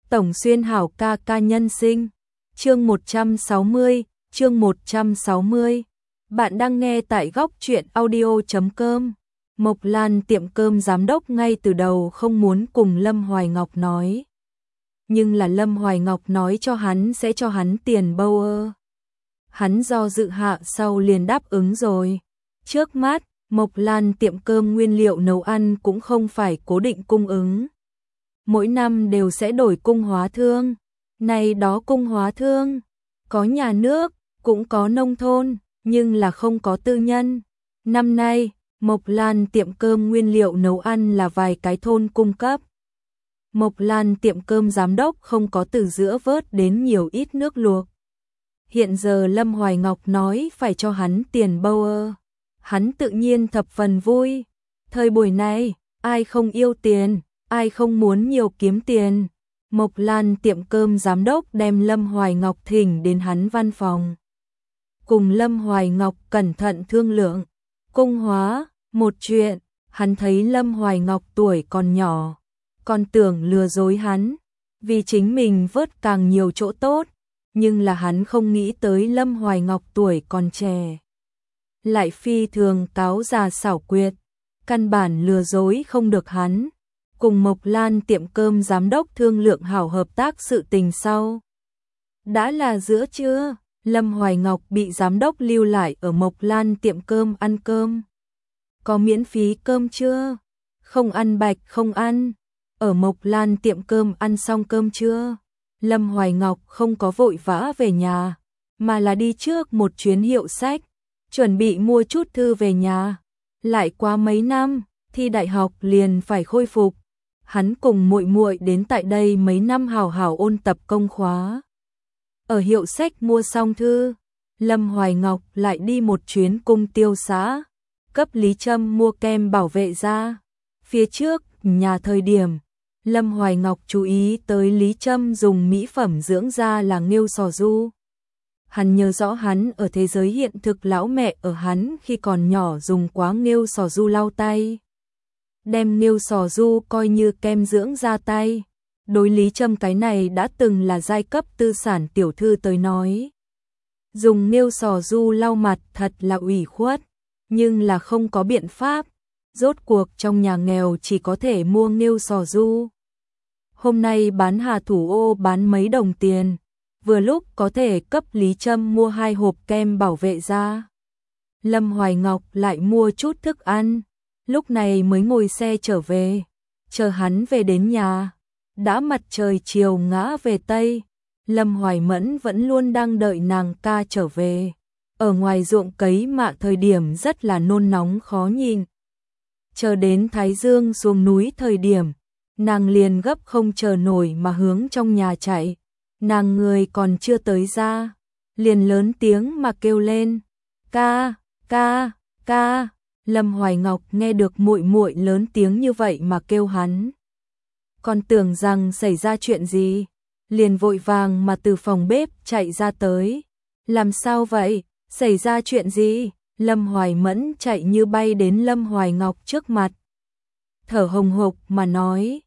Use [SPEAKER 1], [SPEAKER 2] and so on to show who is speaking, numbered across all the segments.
[SPEAKER 1] Tổng Xuyên hảo ca ca nhân sinh. Chương 160, chương 160. Bạn đang nghe tại góc truyện audio.com. Mộc Lan tiệm cơm giám đốc ngay từ đầu không muốn cùng Lâm Hoài Ngọc nói. Nhưng là Lâm Hoài Ngọc nói cho hắn sẽ cho hắn tiền bâu ơ. Hắn do dự hạ sau liền đáp ứng rồi. Trước mắt, Mộc Lan tiệm cơm nguyên liệu nấu ăn cũng không phải cố định cung ứng. Mỗi năm đều sẽ đổi cung hóa thương. Này đó cung hóa thương, có nhà nước, cũng có nông thôn, nhưng là không có tư nhân. Năm nay, Mộc Lan tiệm cơm nguyên liệu nấu ăn là vài cái thôn cung cấp. Mộc Lan tiệm cơm giám đốc không có từ giữa vớt đến nhiều ít nước luộc. Hiện giờ Lâm Hoài Ngọc nói phải cho hắn tiền bâu ơ. Hắn tự nhiên thập phần vui. Thời buổi này, ai không yêu tiền, ai không muốn nhiều kiếm tiền. Mộc Lan tiệm cơm giám đốc đem Lâm Hoài Ngọc thỉnh đến hắn văn phòng. Cùng Lâm Hoài Ngọc cẩn thận thương lượng. Cung hóa, một chuyện, hắn thấy Lâm Hoài Ngọc tuổi còn nhỏ. Còn tưởng lừa dối hắn, vì chính mình vớt càng nhiều chỗ tốt. Nhưng là hắn không nghĩ tới Lâm Hoài Ngọc tuổi còn trẻ. Lại phi thường cáo già xảo quyệt, căn bản lừa dối không được hắn. Cùng Mộc Lan tiệm cơm giám đốc thương lượng hảo hợp tác sự tình sau. Đã là giữa trưa, Lâm Hoài Ngọc bị giám đốc lưu lại ở Mộc Lan tiệm cơm ăn cơm. Có miễn phí cơm trưa? Không ăn bạch không ăn. Ở Mộc Lan tiệm cơm ăn xong cơm trưa, Lâm Hoài Ngọc không có vội vã về nhà, mà là đi trước một chuyến hiệu sách, chuẩn bị mua chút thư về nhà. Lại qua mấy năm, thi đại học liền phải khôi phục. Hắn cùng muội muội đến tại đây mấy năm hào hào ôn tập công khóa. Ở hiệu sách mua xong thư, Lâm Hoài Ngọc lại đi một chuyến cung tiêu xã, cấp Lý Trâm mua kem bảo vệ da. Phía trước, nhà thời điểm, Lâm Hoài Ngọc chú ý tới Lý Trâm dùng mỹ phẩm dưỡng da là nghêu sò du. Hắn nhớ rõ hắn ở thế giới hiện thực lão mẹ ở hắn khi còn nhỏ dùng quá nghêu sò du lau tay. Đem nghêu sò du coi như kem dưỡng da tay. Đối Lý Trâm cái này đã từng là giai cấp tư sản tiểu thư tới nói. Dùng nghêu sò du lau mặt thật là ủy khuất, nhưng là không có biện pháp. Rốt cuộc trong nhà nghèo chỉ có thể mua nghêu sò du. Hôm nay bán Hà Thủ Ô bán mấy đồng tiền, vừa lúc có thể cấp Lý Trâm mua 2 hộp kem bảo vệ da. Lâm Hoài Ngọc lại mua chút thức ăn, lúc này mới ngồi xe trở về. Chờ hắn về đến nhà, đã mặt trời chiều ngã về Tây. Lâm Hoài Mẫn vẫn luôn đang đợi nàng ca trở về. Ở ngoài ruộng cấy mạ thời điểm rất là nôn nóng khó nhìn. Chờ đến Thái Dương xuống núi thời điểm, nàng liền gấp không chờ nổi mà hướng trong nhà chạy. Nàng người còn chưa tới ra, liền lớn tiếng mà kêu lên. Ca, ca, ca. Lâm Hoài Ngọc nghe được muội muội lớn tiếng như vậy mà kêu hắn. Còn tưởng rằng xảy ra chuyện gì, liền vội vàng mà từ phòng bếp chạy ra tới. Làm sao vậy, xảy ra chuyện gì? Lâm Hoài Mẫn chạy như bay đến Lâm Hoài Ngọc trước mặt. Thở hồng hộc mà nói.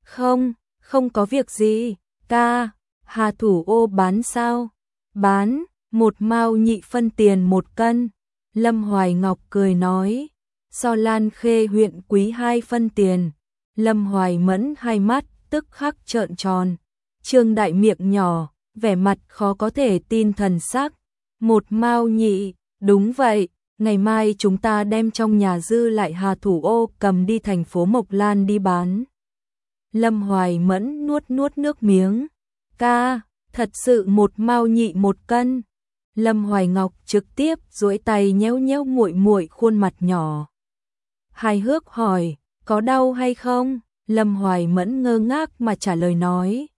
[SPEAKER 1] Không có việc gì, ca. Hà Thủ Ô bán sao? Bán, 1 mao nhị phân tiền 1 cân. Lâm Hoài Ngọc cười nói. So Lan Khê huyện quý 2 phân tiền. Lâm Hoài Mẫn hai mắt tức khắc trợn tròn. Trương đại miệng nhỏ, vẻ mặt khó có thể tin thần sắc. 1 mao nhị, đúng vậy. Ngày mai chúng ta đem trong nhà dư lại Hà Thủ Ô cầm đi thành phố Mộc Lan đi bán. Lâm Hoài Mẫn nuốt nước miếng. Ca, thật sự 1 mao nhị 1 cân. Lâm Hoài Ngọc trực tiếp duỗi tay nhéo nhéo muội muội khuôn mặt nhỏ. Hài hước hỏi, có đau hay không? Lâm Hoài Mẫn ngơ ngác mà trả lời nói.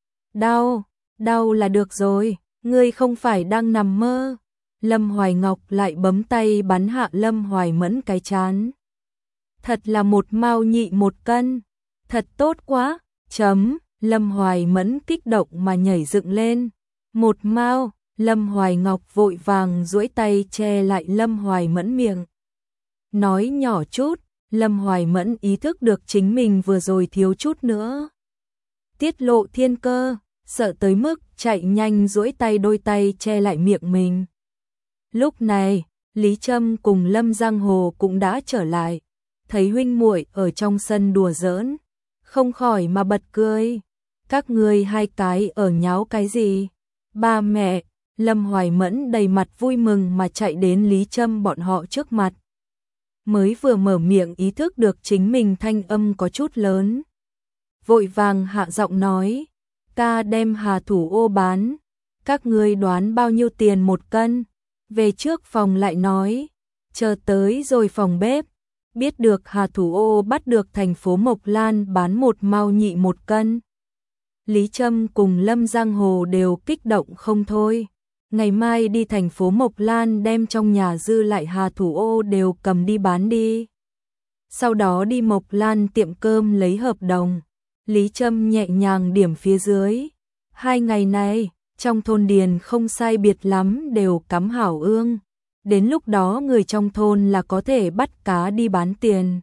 [SPEAKER 1] Đau là được rồi, ngươi không phải đang nằm mơ. Lâm Hoài Ngọc lại bấm tay bắn hạ Lâm Hoài Mẫn cái trán. Thật là 1 mao nhị 1 cân, thật tốt quá, chấm. Lâm Hoài Mẫn kích động mà nhảy dựng lên. 1 mao, Lâm Hoài Ngọc vội vàng duỗi tay che lại Lâm Hoài Mẫn miệng. Nói nhỏ chút, Lâm Hoài Mẫn ý thức được chính mình vừa rồi thiếu chút nữa tiết lộ thiên cơ, sợ tới mức chạy nhanh duỗi tay đôi tay che lại miệng mình. Lúc này, Lý Trâm cùng Lâm Giang Hồ cũng đã trở lại, thấy huynh muội ở trong sân đùa giỡn, không khỏi mà bật cười. Các ngươi hai cái ở nháo cái gì? Ba mẹ, Lâm Hoài Mẫn đầy mặt vui mừng mà chạy đến Lý Trâm bọn họ trước mặt. Mới vừa mở miệng ý thức được chính mình thanh âm có chút lớn. Vội vàng hạ giọng nói, ca đem hà thủ ô bán, các ngươi đoán bao nhiêu tiền một cân? Về trước phòng lại nói, chờ tới rồi phòng bếp, biết được hà thủ ô bắt được thành phố Mộc Lan bán 1 mao nhị một cân. Lý Trâm cùng Lâm Giang Hồ đều kích động không thôi. Ngày mai đi thành phố Mộc Lan đem trong nhà dư lại hà thủ ô đều cầm đi bán đi. Sau đó đi Mộc Lan tiệm cơm lấy hợp đồng. Lý Trâm nhẹ nhàng điểm phía dưới. 2 ngày này, trong thôn điền không sai biệt lắm đều cắm hảo ương. Đến lúc đó người trong thôn là có thể bắt cá đi bán tiền.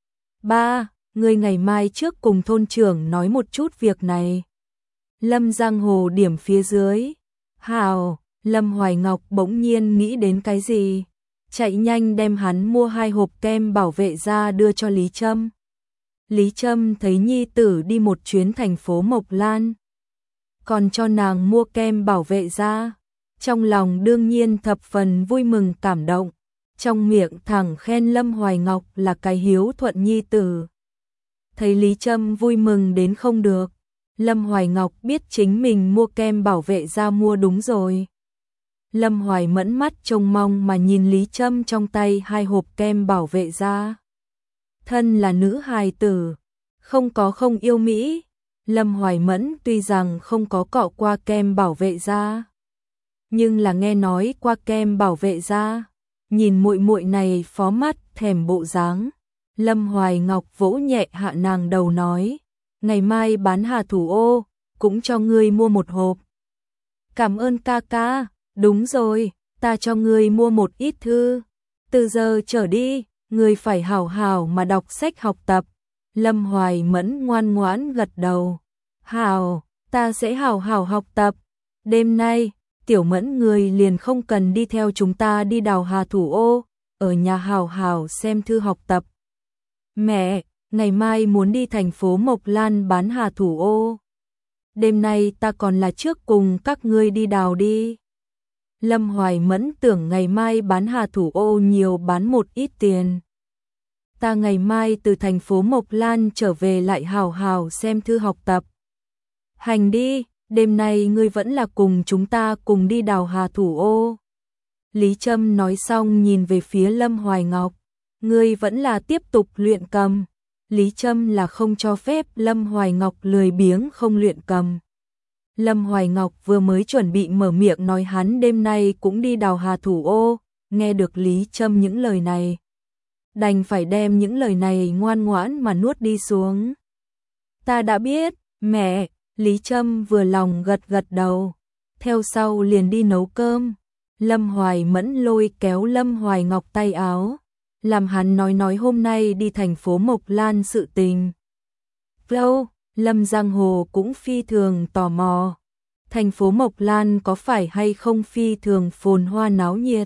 [SPEAKER 1] Ba, người ngày mai trước cùng thôn trưởng nói một chút việc này. Lâm Giang Hồ điểm phía dưới. Hảo, Lâm Hoài Ngọc bỗng nhiên nghĩ đến cái gì. Chạy nhanh đem hắn mua 2 hộp kem bảo vệ ra đưa cho Lý Trâm. Lý Trâm thấy nhi tử đi một chuyến thành phố Mộc Lan, còn cho nàng mua kem bảo vệ da, trong lòng đương nhiên thập phần vui mừng cảm động, trong miệng thẳng khen Lâm Hoài Ngọc là cái hiếu thuận nhi tử. Thấy Lý Trâm vui mừng đến không được, Lâm Hoài Ngọc biết chính mình mua kem bảo vệ da mua đúng rồi. Lâm Hoài Mẫn mắt trông mong mà nhìn Lý Trâm trong tay 2 hộp kem bảo vệ da. Thân là nữ hài tử, không có không yêu Mỹ. Lâm Hoài Mẫn tuy rằng không có cọ qua kem bảo vệ da, nhưng là nghe nói qua kem bảo vệ da. Nhìn muội muội này phó mắt thèm bộ dáng, Lâm Hoài Ngọc vỗ nhẹ hạ nàng đầu nói, ngày mai bán hà thủ ô, cũng cho ngươi mua 1 hộp. Cảm ơn ca ca, đúng rồi, ta cho ngươi mua một ít thư. Từ giờ trở đi, ngươi phải hảo hảo mà đọc sách học tập. Lâm Hoài Mẫn ngoan ngoãn gật đầu. Hảo, ta sẽ hảo hảo học tập. Đêm nay, Tiểu Mẫn người liền không cần đi theo chúng ta đi đào hà thủ ô, ở nhà hảo hảo xem thư học tập. Mẹ, ngày mai muốn đi thành phố Mộc Lan bán hà thủ ô. Đêm nay ta còn là trước cùng các ngươi đi đào đi. Lâm Hoài Mẫn tưởng ngày mai bán hà thủ ô nhiều bán một ít tiền. Ta ngày mai từ thành phố Mộc Lan trở về lại hào hào xem thư học tập. Hành đi, đêm nay ngươi vẫn là cùng chúng ta cùng đi đào hà thủ ô. Lý Trâm nói xong nhìn về phía Lâm Hoài Ngọc. Ngươi vẫn là tiếp tục luyện cầm. Lý Trâm là không cho phép Lâm Hoài Ngọc lười biếng không luyện cầm. Lâm Hoài Ngọc vừa mới chuẩn bị mở miệng nói hắn đêm nay cũng đi đào hà thủ ô, nghe được Lý Trâm những lời này, đành phải đem những lời này ngoan ngoãn mà nuốt đi xuống. Ta đã biết, mẹ. Lý Trâm vừa lòng gật gật đầu, theo sau liền đi nấu cơm. Lâm Hoài Mẫn lôi kéo Lâm Hoài Ngọc tay áo, làm hắn nói hôm nay đi thành phố Mộc Lan sự tình. Lâu, Lâm Giang Hồ cũng phi thường tò mò. Thành phố Mộc Lan có phải hay không phi thường phồn hoa náo nhiệt?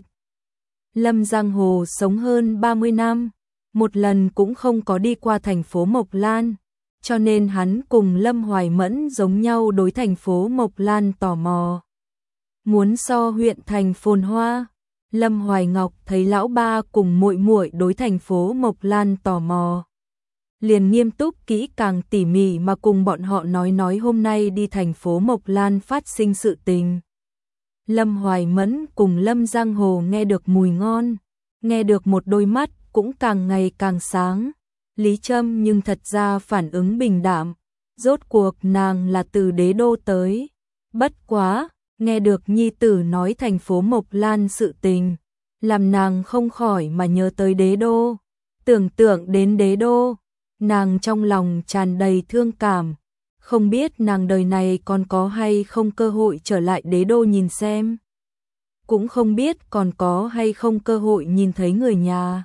[SPEAKER 1] Lâm Giang Hồ sống hơn 30 năm, một lần cũng không có đi qua thành phố Mộc Lan, cho nên hắn cùng Lâm Hoài Mẫn giống nhau đối thành phố Mộc Lan tò mò. Muốn so huyện thành phồn hoa, Lâm Hoài Ngọc thấy lão ba cùng muội muội đối thành phố Mộc Lan tò mò, liền nghiêm túc kỹ càng tỉ mỉ mà cùng bọn họ nói hôm nay đi thành phố Mộc Lan phát sinh sự tình. Lâm Hoài Mẫn cùng Lâm Giang Hồ nghe được mùi ngon, nghe được một đôi mắt cũng càng ngày càng sáng. Lý Trâm nhưng thật ra phản ứng bình đạm, rốt cuộc nàng là từ đế đô tới. Bất quá, nghe được nhi tử nói thành phố Mộc Lan sự tình, làm nàng không khỏi mà nhớ tới đế đô. Tưởng tượng đến đế đô, nàng trong lòng tràn đầy thương cảm, không biết nàng đời này còn có hay không cơ hội trở lại đế đô nhìn xem. Cũng không biết còn có hay không cơ hội nhìn thấy người nhà.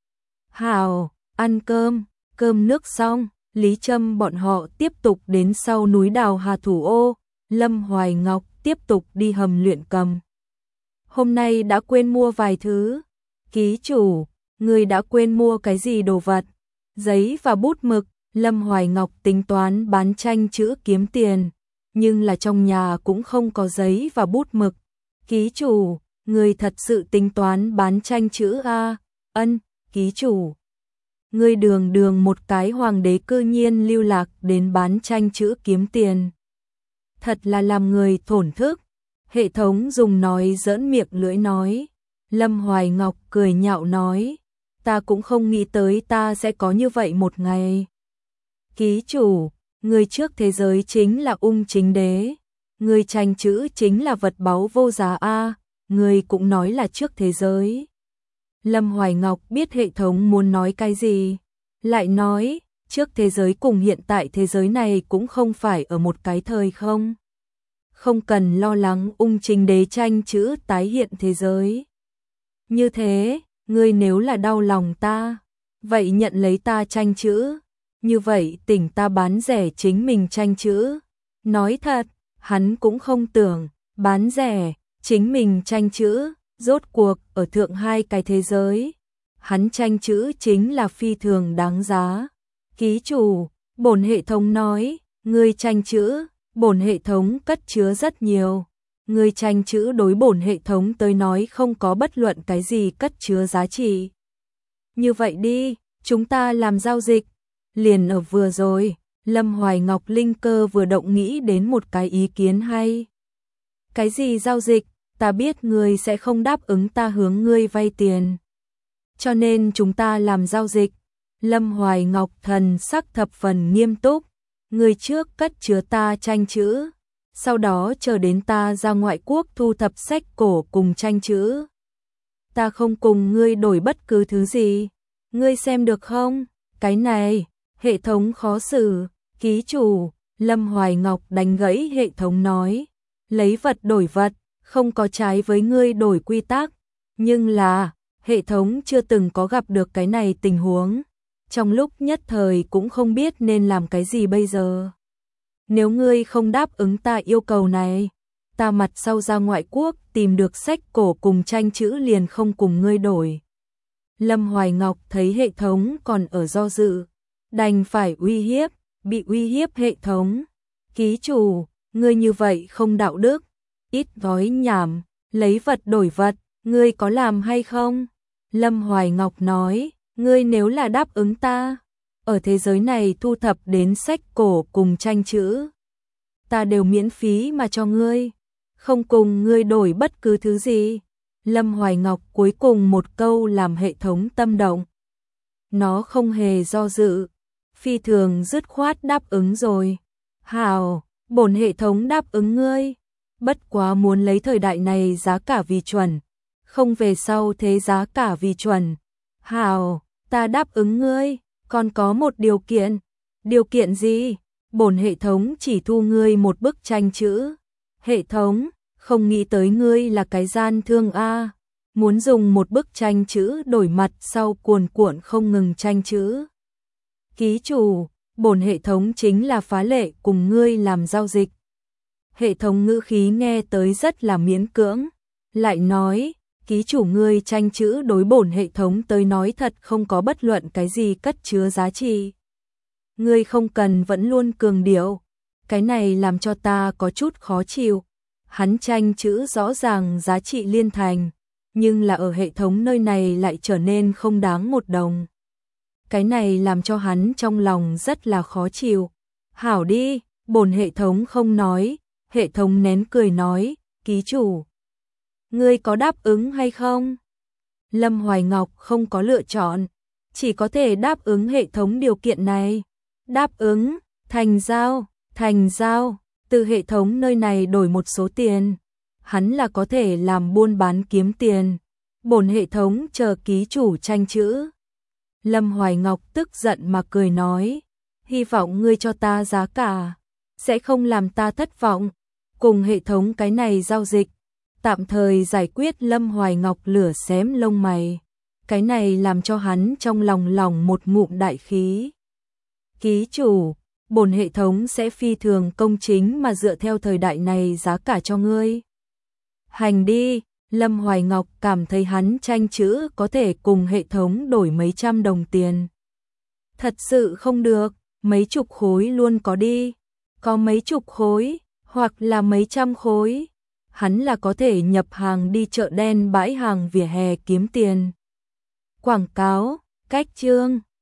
[SPEAKER 1] Hào, ăn cơm, cơm nước xong, Lý Trâm bọn họ tiếp tục đến sau núi đào hà thủ ô, Lâm Hoài Ngọc tiếp tục đi hầm luyện cầm. Hôm nay đã quên mua vài thứ. Ký chủ, người đã quên mua cái gì đồ vật? Giấy và bút mực. Lâm Hoài Ngọc tính toán bán tranh chữ kiếm tiền, nhưng là trong nhà cũng không có giấy và bút mực. Ký chủ, người thật sự tính toán bán tranh chữ a? Ân, ký chủ. Người đường một cái hoàng đế cư nhiên lưu lạc đến bán tranh chữ kiếm tiền. Thật là làm người thổn thức. Hệ thống dùng nói giỡn miệng lưỡi nói. Lâm Hoài Ngọc cười nhạo nói, ta cũng không nghĩ tới ta sẽ có như vậy một ngày. Ký chủ, người trước thế giới chính là Ung Chính Đế, người tranh chữ chính là vật báu vô giá a, người cũng nói là trước thế giới. Lâm Hoài Ngọc biết hệ thống muốn nói cái gì, lại nói, trước thế giới cùng hiện tại thế giới này cũng không phải ở một cái thời không. Không cần lo lắng Ung Chính Đế tranh chữ tái hiện thế giới. Như thế, ngươi nếu là đau lòng ta, vậy nhận lấy ta tranh chữ. Như vậy tỉnh ta bán rẻ chính mình tranh chữ. Nói thật, hắn cũng không tưởng, bán rẻ, chính mình tranh chữ, rốt cuộc ở thượng hai cái thế giới. Hắn tranh chữ chính là phi thường đáng giá. Ký chủ, bổn hệ thống nói, ngươi tranh chữ, bổn hệ thống cất chứa rất nhiều. Ngươi tranh chữ đối bổn hệ thống tới nói không có bất luận cái gì cất chứa giá trị. Như vậy đi, chúng ta làm giao dịch. Liền ở vừa rồi, Lâm Hoài Ngọc linh cơ vừa động nghĩ đến một cái ý kiến hay. Cái gì giao dịch? Ta biết ngươi sẽ không đáp ứng ta hướng ngươi vay tiền. Cho nên chúng ta làm giao dịch. Lâm Hoài Ngọc thần sắc thập phần nghiêm túc. Ngươi trước cất chứa ta tranh chữ. Sau đó chờ đến ta ra ngoại quốc thu thập sách cổ cùng tranh chữ. Ta không cùng ngươi đổi bất cứ thứ gì. Ngươi xem được không? Cái này, hệ thống khó xử. Ký chủ, Lâm Hoài Ngọc đánh gãy hệ thống nói. Lấy vật đổi vật, không có trái với ngươi đổi quy tắc. Nhưng là, hệ thống chưa từng có gặp được cái này tình huống. Trong lúc nhất thời cũng không biết nên làm cái gì bây giờ. Nếu ngươi không đáp ứng ta yêu cầu này, ta mặt sau ra ngoại quốc tìm được sách cổ cùng tranh chữ liền không cùng ngươi đổi. Lâm Hoài Ngọc thấy hệ thống còn ở do dự, đành phải uy hiếp, bị uy hiếp hệ thống. Ký chủ, ngươi như vậy không đạo đức, ít nói nhảm, lấy vật đổi vật, ngươi có làm hay không? Lâm Hoài Ngọc nói, ngươi nếu là đáp ứng ta, ở thế giới này thu thập đến sách cổ cùng tranh chữ, ta đều miễn phí mà cho ngươi, không cùng ngươi đổi bất cứ thứ gì. Lâm Hoài Ngọc cuối cùng một câu làm hệ thống tâm động. Nó không hề do dự, phi thường dứt khoát đáp ứng rồi. Hào, bổn hệ thống đáp ứng ngươi, bất quá muốn lấy thời đại này giá cả vì chuẩn, không về sau thế giá cả vì chuẩn. Hào, ta đáp ứng ngươi, còn có một điều kiện. Điều kiện gì? Bổn hệ thống chỉ thu ngươi một bức tranh chữ. Hệ thống, không nghĩ tới ngươi là cái gian thương a, muốn dùng một bức tranh chữ đổi mặt sau cuồn cuộn không ngừng tranh chữ. Ký chủ, bổn hệ thống chính là phá lệ cùng ngươi làm giao dịch. Hệ thống ngữ khí nghe tới rất là miễn cưỡng, lại nói, ký chủ ngươi tranh chữ đối bổn hệ thống tới nói thật không có bất luận cái gì cất chứa giá trị. Ngươi không cần vẫn luôn cường điệu, cái này làm cho ta có chút khó chịu. Hắn tranh chữ rõ ràng giá trị liên thành, nhưng là ở hệ thống nơi này lại trở nên không đáng một đồng. Cái này làm cho hắn trong lòng rất là khó chịu. Hảo đi, bổn hệ thống không nói, hệ thống nén cười nói, ký chủ, ngươi có đáp ứng hay không? Lâm Hoài Ngọc không có lựa chọn, chỉ có thể đáp ứng hệ thống điều kiện này. Đáp ứng, thành giao, từ hệ thống nơi này đổi một số tiền, hắn là có thể làm buôn bán kiếm tiền. Bổn hệ thống chờ ký chủ tranh chữ. Lâm Hoài Ngọc tức giận mà cười nói, hy vọng ngươi cho ta giá cả, sẽ không làm ta thất vọng. Cùng hệ thống cái này giao dịch, tạm thời giải quyết Lâm Hoài Ngọc lửa xém lông mày. Cái này làm cho hắn trong lòng một ngụm đại khí. Ký chủ, bổn hệ thống sẽ phi thường công chính mà dựa theo thời đại này giá cả cho ngươi. Hành đi, Lâm Hoài Ngọc cảm thấy hắn tranh chữ có thể cùng hệ thống đổi mấy trăm đồng tiền. Thật sự không được, mấy chục khối luôn có đi. Có mấy chục khối, hoặc là mấy trăm khối. Hắn là có thể nhập hàng đi chợ đen bãi hàng vỉa hè kiếm tiền. Quảng cáo, cách chương.